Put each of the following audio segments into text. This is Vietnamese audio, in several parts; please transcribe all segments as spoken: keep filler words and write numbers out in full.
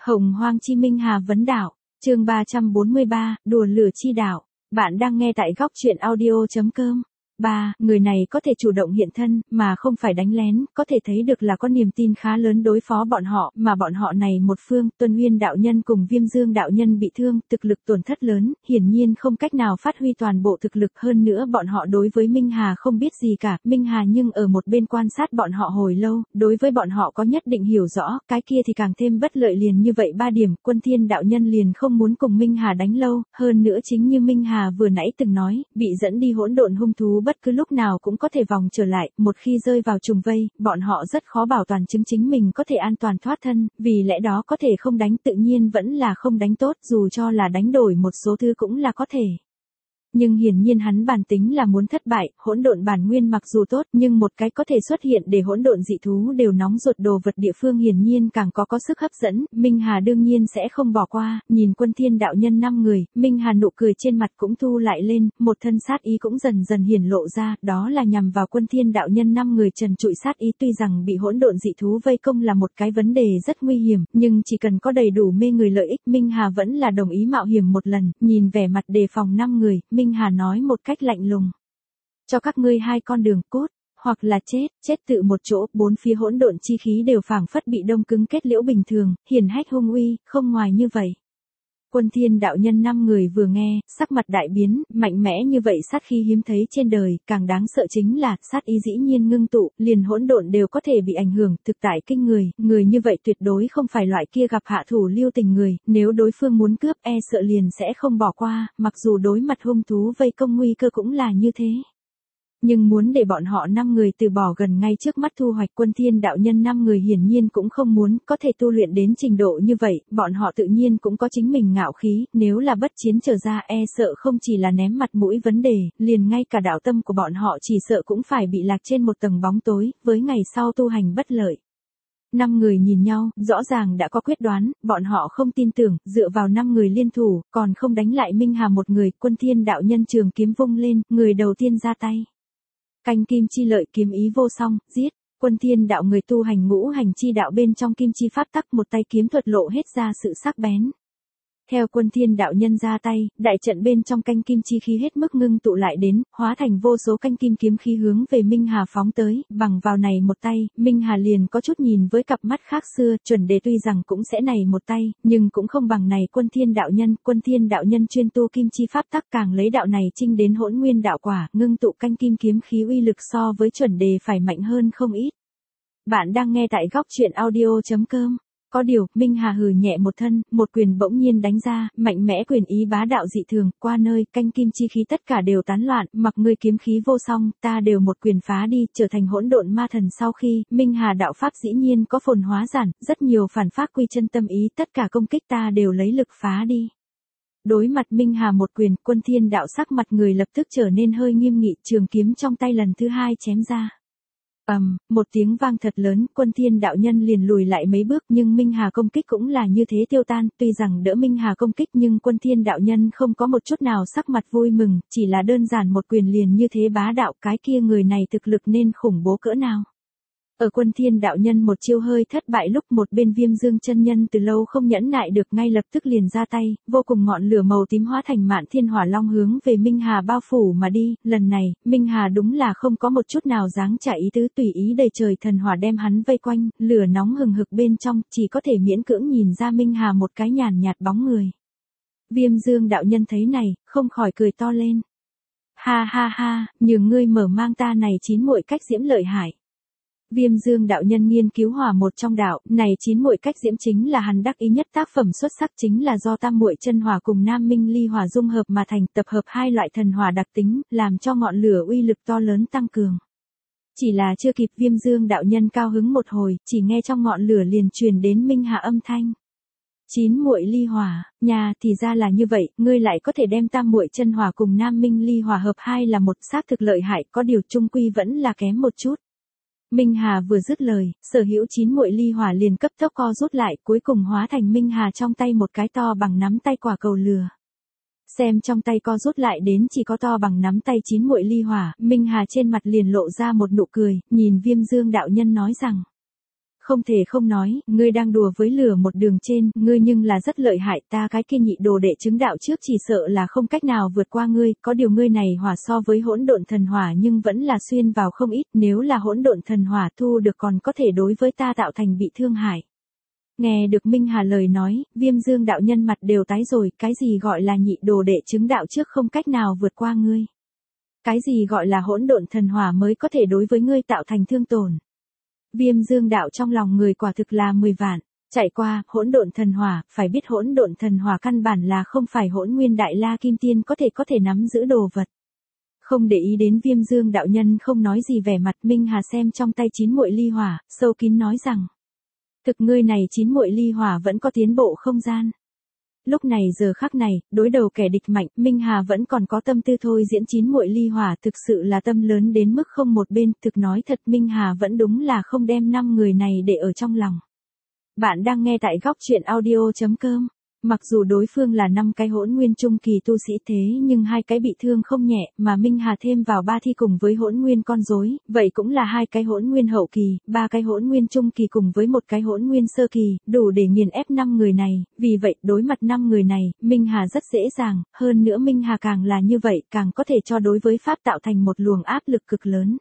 Hồng Hoang Chi Minh Hà vấn đạo, chương ba trăm bốn mươi ba, đùa lửa chi đạo. Bạn đang nghe tại góc truyện audio.com. ba. Người này có thể chủ động hiện thân, mà không phải đánh lén, có thể thấy được là có niềm tin khá lớn đối phó bọn họ, mà bọn họ này một phương, Tuân Uyên đạo nhân cùng Viêm Dương đạo nhân bị thương, thực lực tổn thất lớn, hiển nhiên không cách nào phát huy toàn bộ thực lực, hơn nữa bọn họ đối với Minh Hà không biết gì cả, Minh Hà nhưng ở một bên quan sát bọn họ hồi lâu, đối với bọn họ có nhất định hiểu rõ, cái kia thì càng thêm bất lợi liền như vậy ba điểm, Quân Thiên đạo nhân liền không muốn cùng Minh Hà đánh lâu, hơn nữa chính như Minh Hà vừa nãy từng nói, bị dẫn đi hỗn độn hung thú bất cứ lúc nào cũng có thể vòng trở lại, một khi rơi vào trùng vây, bọn họ rất khó bảo toàn chứng chính mình có thể an toàn thoát thân, vì lẽ đó có thể không đánh tự nhiên vẫn là không đánh tốt, dù cho là đánh đổi một số thứ cũng là có thể. Nhưng hiển nhiên hắn bản tính là muốn thất bại, hỗn độn bản nguyên mặc dù tốt, nhưng một cái có thể xuất hiện để hỗn độn dị thú đều nóng ruột đồ vật địa phương hiển nhiên càng có có sức hấp dẫn, Minh Hà đương nhiên sẽ không bỏ qua, nhìn Quân Thiên đạo nhân năm người, Minh Hà nụ cười trên mặt cũng thu lại lên, một thân sát ý cũng dần dần hiển lộ ra, đó là nhằm vào Quân Thiên đạo nhân năm người trần trụi sát ý, tuy rằng bị hỗn độn dị thú vây công là một cái vấn đề rất nguy hiểm, nhưng chỉ cần có đầy đủ mê người lợi ích, Minh Hà vẫn là đồng ý mạo hiểm một lần, nhìn vẻ mặt đề phòng năm người, Minh Hà nói một cách lạnh lùng. Cho các ngươi hai con đường cốt, hoặc là chết, chết tự một chỗ, bốn phía hỗn độn chi khí đều phảng phất bị đông cứng kết liễu bình thường, hiển hách hung uy, không ngoài như vậy. Quân Thiên đạo nhân năm người vừa nghe, sắc mặt đại biến, mạnh mẽ như vậy sát khí hiếm thấy trên đời, càng đáng sợ chính là, sát ý dĩ nhiên ngưng tụ, liền hỗn độn đều có thể bị ảnh hưởng, thực tại kinh người, người như vậy tuyệt đối không phải loại kia gặp hạ thủ lưu tình người, nếu đối phương muốn cướp e sợ liền sẽ không bỏ qua, mặc dù đối mặt hung thú vây công nguy cơ cũng là như thế. Nhưng muốn để bọn họ năm người từ bỏ gần ngay trước mắt thu hoạch, Quân Thiên đạo nhân năm người hiển nhiên cũng không muốn, có thể tu luyện đến trình độ như vậy, bọn họ tự nhiên cũng có chính mình ngạo khí, nếu là bất chiến trở ra e sợ không chỉ là ném mặt mũi vấn đề, liền ngay cả đạo tâm của bọn họ chỉ sợ cũng phải bị lạc trên một tầng bóng tối, với ngày sau tu hành bất lợi. Năm người nhìn nhau, rõ ràng đã có quyết đoán, bọn họ không tin tưởng, dựa vào năm người liên thủ, còn không đánh lại Minh Hà một người, Quân Thiên đạo nhân trường kiếm vung lên, người đầu tiên ra tay. Canh kim chi lợi kiếm ý vô song, giết, Quân Thiên đạo người tu hành ngũ hành chi đạo bên trong kim chi pháp tắc, một tay kiếm thuật lộ hết ra sự sắc bén. Theo Quân Thiên đạo nhân ra tay, đại trận bên trong canh kim chi khí hết mức ngưng tụ lại đến, hóa thành vô số canh kim kiếm khí hướng về Minh Hà phóng tới, bằng vào này một tay, Minh Hà liền có chút nhìn với cặp mắt khác xưa, chuẩn đề tuy rằng cũng sẽ này một tay, nhưng cũng không bằng này Quân Thiên đạo nhân, Quân Thiên đạo nhân chuyên tu kim chi pháp tắc, càng lấy đạo này chinh đến hỗn nguyên đạo quả, ngưng tụ canh kim kiếm khí uy lực so với chuẩn đề phải mạnh hơn không ít. Bạn đang nghe tại góc truyện audio.com. Có điều, Minh Hà hừ nhẹ một thân, một quyền bỗng nhiên đánh ra, mạnh mẽ quyền ý bá đạo dị thường, qua nơi, canh kim chi khí tất cả đều tán loạn, mặc ngươi kiếm khí vô song, ta đều một quyền phá đi, trở thành hỗn độn ma thần sau khi, Minh Hà đạo pháp dĩ nhiên có phồn hóa giản, rất nhiều phản pháp quy chân tâm ý, tất cả công kích ta đều lấy lực phá đi. Đối mặt Minh Hà một quyền, Quân Thiên đạo sắc mặt người lập tức trở nên hơi nghiêm nghị, trường kiếm trong tay lần thứ hai chém ra. ầm, um, một tiếng vang thật lớn, Quân Thiên đạo nhân liền lùi lại mấy bước, nhưng Minh Hà công kích cũng là như thế tiêu tan, tuy rằng đỡ Minh Hà công kích nhưng Quân Thiên đạo nhân không có một chút nào sắc mặt vui mừng, chỉ là đơn giản một quyền liền như thế bá đạo, cái kia người này thực lực nên khủng bố cỡ nào. Ở Quân Thiên đạo nhân một chiêu hơi thất bại lúc một bên Viêm Dương chân nhân từ lâu không nhẫn nại được ngay lập tức liền ra tay, vô cùng ngọn lửa màu tím hóa thành mạn thiên hỏa long hướng về Minh Hà bao phủ mà đi, lần này, Minh Hà đúng là không có một chút nào dáng trả ý tứ, tùy ý đầy trời thần hỏa đem hắn vây quanh, lửa nóng hừng hực bên trong, chỉ có thể miễn cưỡng nhìn ra Minh Hà một cái nhàn nhạt bóng người. Viêm Dương đạo nhân thấy này, không khỏi cười to lên. Ha ha ha, nhường ngươi mở mang ta này chín muội cách diễm lợi hại. Viêm Dương đạo nhân nghiên cứu hỏa một trong đạo, này chín muội cách diễm chính là hắn đắc ý nhất tác phẩm xuất sắc, chính là do tam muội chân hỏa cùng nam minh ly hỏa dung hợp mà thành, tập hợp hai loại thần hỏa đặc tính, làm cho ngọn lửa uy lực to lớn tăng cường. Chỉ là chưa kịp Viêm Dương đạo nhân cao hứng một hồi, chỉ nghe trong ngọn lửa liền truyền đến Minh Hà âm thanh. Chín muội ly hỏa, nhà thì ra là như vậy, ngươi lại có thể đem tam muội chân hỏa cùng nam minh ly hỏa hợp hai là một, xác thực lợi hại, có điều chung quy vẫn là kém một chút. Minh Hà vừa dứt lời, sở hữu chín muội ly hỏa liền cấp tốc co rút lại, cuối cùng hóa thành Minh Hà trong tay một cái to bằng nắm tay quả cầu lửa. Xem trong tay co rút lại đến chỉ có to bằng nắm tay chín muội ly hỏa, Minh Hà trên mặt liền lộ ra một nụ cười, nhìn Viêm Dương đạo nhân nói rằng. không thể không nói, ngươi đang đùa với lửa một đường trên, ngươi nhưng là rất lợi hại, ta cái kia nhị đồ đệ chứng đạo trước chỉ sợ là không cách nào vượt qua ngươi, có điều ngươi này hỏa so với hỗn độn thần hỏa nhưng vẫn là xuyên vào không ít, nếu là hỗn độn thần hỏa thu được còn có thể đối với ta tạo thành bị thương hại. Nghe được Minh Hà lời nói, Viêm Dương đạo nhân mặt đều tái rồi, cái gì gọi là nhị đồ đệ chứng đạo trước không cách nào vượt qua ngươi? Cái gì gọi là hỗn độn thần hỏa mới có thể đối với ngươi tạo thành thương tổn? Viêm Dương đạo trong lòng người quả thực là mười vạn, chạy qua, hỗn độn thần hỏa, phải biết hỗn độn thần hỏa căn bản là không phải hỗn nguyên đại la kim tiên có thể có thể nắm giữ đồ vật. Không để ý đến Viêm Dương đạo nhân không nói gì vẻ mặt, Minh Hà xem trong tay chín muội ly hỏa, sâu kín nói rằng: thực ngươi này chín muội ly hỏa vẫn có tiến bộ không gian. Lúc này giờ khắc này, đối đầu kẻ địch mạnh, Minh Hà vẫn còn có tâm tư thôi diễn chín muội ly hỏa, thực sự là tâm lớn đến mức không một bên, thực nói thật Minh Hà vẫn đúng là không đem năm người này để ở trong lòng. Bạn đang nghe tại góc truyện audio chấm com. Mặc dù đối phương là năm cái hỗn nguyên trung kỳ tu sĩ thế nhưng hai cái bị thương không nhẹ, mà Minh Hà thêm vào ba thi cùng với hỗn nguyên con rối, vậy cũng là hai cái hỗn nguyên hậu kỳ, ba cái hỗn nguyên trung kỳ cùng với một cái hỗn nguyên sơ kỳ, đủ để nghiền ép năm người này, vì vậy đối mặt năm người này, Minh Hà rất dễ dàng, hơn nữa Minh Hà càng là như vậy, càng có thể cho đối với pháp tạo thành một luồng áp lực cực lớn.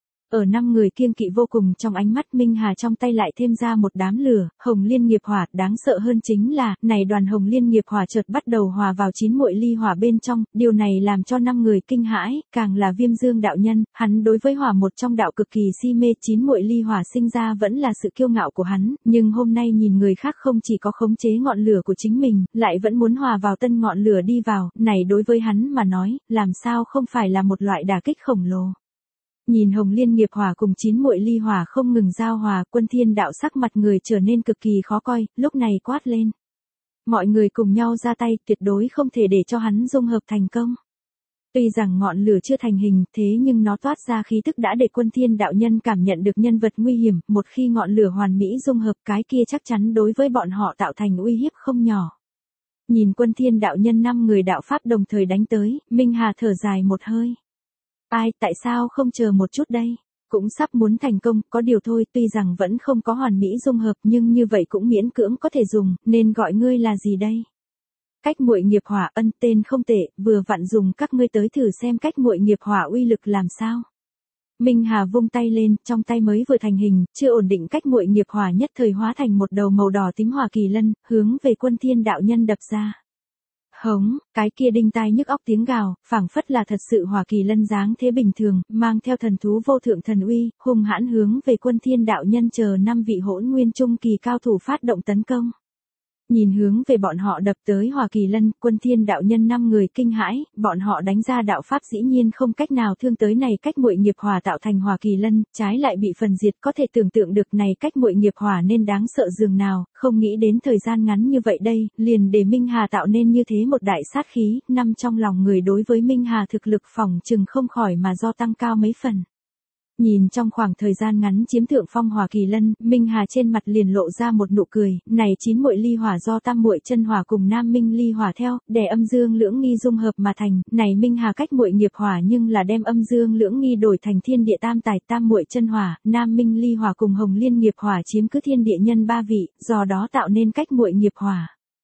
Ở năm người kiêng kỵ vô cùng trong ánh mắt Minh Hà trong tay lại thêm ra một đám lửa, hồng liên nghiệp hỏa, đáng sợ hơn chính là, này đoàn hồng liên nghiệp hỏa chợt bắt đầu hòa vào chín muội ly hỏa bên trong, điều này làm cho năm người kinh hãi, càng là Viêm Dương đạo nhân, hắn đối với hỏa một trong đạo cực kỳ si mê, chín muội ly hỏa sinh ra vẫn là sự kiêu ngạo của hắn, nhưng hôm nay nhìn người khác không chỉ có khống chế ngọn lửa của chính mình, lại vẫn muốn hòa vào tân ngọn lửa đi vào, này đối với hắn mà nói, làm sao không phải là một loại đả kích khổng lồ. Nhìn hồng liên nghiệp hỏa cùng chín muội ly hỏa không ngừng giao hòa, Quân Thiên đạo sắc mặt người trở nên cực kỳ khó coi, lúc này quát lên. Mọi người cùng nhau ra tay, tuyệt đối không thể để cho hắn dung hợp thành công. Tuy rằng ngọn lửa chưa thành hình, thế nhưng nó toát ra khí tức đã để Quân Thiên đạo nhân cảm nhận được nhân vật nguy hiểm, một khi ngọn lửa hoàn mỹ dung hợp cái kia chắc chắn đối với bọn họ tạo thành uy hiếp không nhỏ. Nhìn Quân Thiên đạo nhân năm người đạo pháp đồng thời đánh tới, Minh Hà thở dài một hơi. Ai, tại sao không chờ một chút đây? Cũng sắp muốn thành công, có điều thôi, tuy rằng vẫn không có hoàn mỹ dung hợp nhưng như vậy cũng miễn cưỡng có thể dùng, nên gọi ngươi là gì đây? Cách muội nghiệp hỏa, ân, tên không tệ, vừa vặn dùng các ngươi tới thử xem cách muội nghiệp hỏa uy lực làm sao. Minh Hà vung tay lên, trong tay mới vừa thành hình, chưa ổn định cách muội nghiệp hỏa nhất thời hóa thành một đầu màu đỏ tím hỏa kỳ lân, hướng về Quân Thiên đạo nhân đập ra. Hống, cái kia đinh tai nhức óc tiếng gào, phảng phất là thật sự hỏa kỳ lân dáng thế bình thường, mang theo thần thú vô thượng thần uy, hung hãn hướng về Quân Thiên đạo nhân chờ năm vị hỗn nguyên trung kỳ cao thủ phát động tấn công. Nhìn hướng về bọn họ đập tới hỏa kỳ lân, Quân Thiên đạo nhân năm người kinh hãi, bọn họ đánh ra đạo pháp dĩ nhiên không cách nào thương tới này cách muội nghiệp hỏa tạo thành hỏa kỳ lân, trái lại bị phần diệt, có thể tưởng tượng được này cách muội nghiệp hỏa nên đáng sợ dường nào, không nghĩ đến thời gian ngắn như vậy đây, liền để Minh Hà tạo nên như thế một đại sát khí, năm trong lòng người đối với Minh Hà thực lực phòng chừng không khỏi mà do tăng cao mấy phần. Nhìn trong khoảng thời gian ngắn chiếm thượng phong hỏa kỳ lân, Minh Hà trên mặt liền lộ ra một nụ cười, này chín muội ly hỏa do tam muội chân hỏa cùng nam minh ly hỏa theo, để âm dương lưỡng nghi dung hợp mà thành, này Minh Hà cách muội nghiệp hỏa nhưng là đem âm dương lưỡng nghi đổi thành thiên địa tam tài tam muội chân hỏa, nam minh ly hỏa cùng hồng liên nghiệp hỏa chiếm cứ thiên địa nhân ba vị, do đó tạo nên cách muội nghiệp hỏa.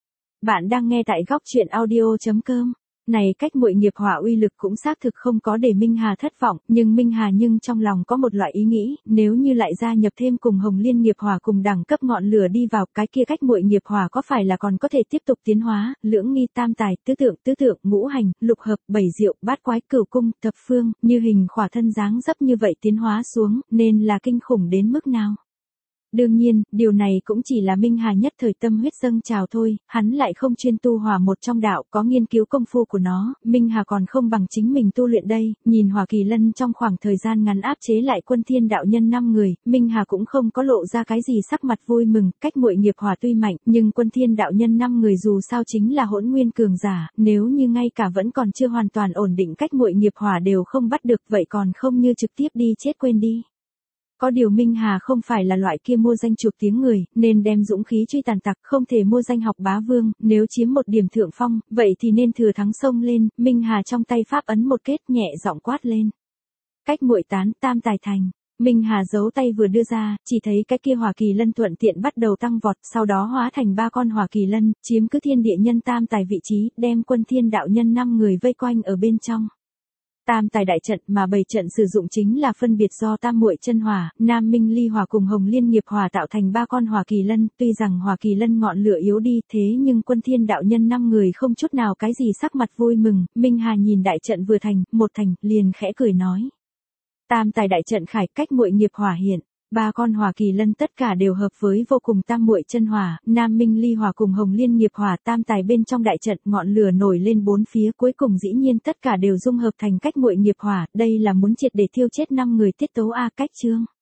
Bạn đang nghe tại góc truyện audio chấm com. Này cách muội nghiệp hỏa uy lực cũng xác thực không có để Minh Hà thất vọng, nhưng Minh Hà nhưng trong lòng có một loại ý nghĩ, nếu như lại gia nhập thêm cùng hồng liên nghiệp hỏa cùng đẳng cấp ngọn lửa đi vào, cái kia cách muội nghiệp hỏa có phải là còn có thể tiếp tục tiến hóa, lưỡng nghi tam tài, tứ tượng, tứ tượng, ngũ hành, lục hợp, bảy diệu, bát quái, cửu cung, thập phương, như hình khỏa thân dáng dấp như vậy tiến hóa xuống, nên là kinh khủng đến mức nào? Đương nhiên, điều này cũng chỉ là Minh Hà nhất thời tâm huyết dâng trào thôi, hắn lại không chuyên tu hỏa một trong đạo, có nghiên cứu công phu của nó, Minh Hà còn không bằng chính mình tu luyện đây, nhìn hỏa kỳ lân trong khoảng thời gian ngắn áp chế lại Quân Thiên đạo nhân năm người, Minh Hà cũng không có lộ ra cái gì sắc mặt vui mừng, cách muội nghiệp hỏa tuy mạnh, nhưng Quân Thiên đạo nhân năm người dù sao chính là hỗn nguyên cường giả, nếu như ngay cả vẫn còn chưa hoàn toàn ổn định cách muội nghiệp hỏa đều không bắt được, vậy còn không như trực tiếp đi chết quên đi. Có điều Minh Hà không phải là loại kia mua danh chuộc tiếng người, nên đem dũng khí truy tàn tặc, không thể mua danh học bá vương, nếu chiếm một điểm thượng phong, vậy thì nên thừa thắng xông lên, Minh Hà trong tay pháp ấn một kết nhẹ giọng quát lên. Cách muội tán, tam tài thành. Minh Hà giấu tay vừa đưa ra, chỉ thấy cái kia hỏa kỳ lân thuận tiện bắt đầu tăng vọt, sau đó hóa thành ba con hỏa kỳ lân, chiếm cứ thiên địa nhân tam tài vị trí, đem quân thiên đạo nhân năm người vây quanh ở bên trong. Tam tài đại trận mà bảy trận sử dụng chính là phân biệt do tam muội chân hỏa, nam minh ly hỏa cùng hồng liên nghiệp hỏa tạo thành ba con hỏa kỳ lân, tuy rằng hỏa kỳ lân ngọn lửa yếu đi thế nhưng quân thiên đạo nhân năm người không chút nào cái gì sắc mặt vui mừng, Minh Hà nhìn đại trận vừa thành, một thành, liền khẽ cười nói. Tam tài đại trận khải cách muội nghiệp hỏa hiện. Ba con hỏa kỳ lân tất cả đều hợp với vô cùng tam muội chân hỏa, nam minh ly hỏa cùng hồng liên nghiệp hỏa tam tài bên trong đại trận ngọn lửa nổi lên bốn phía cuối cùng dĩ nhiên tất cả đều dung hợp thành cách muội nghiệp hỏa, đây là muốn triệt để thiêu chết năm người tiết tấu A cách chương.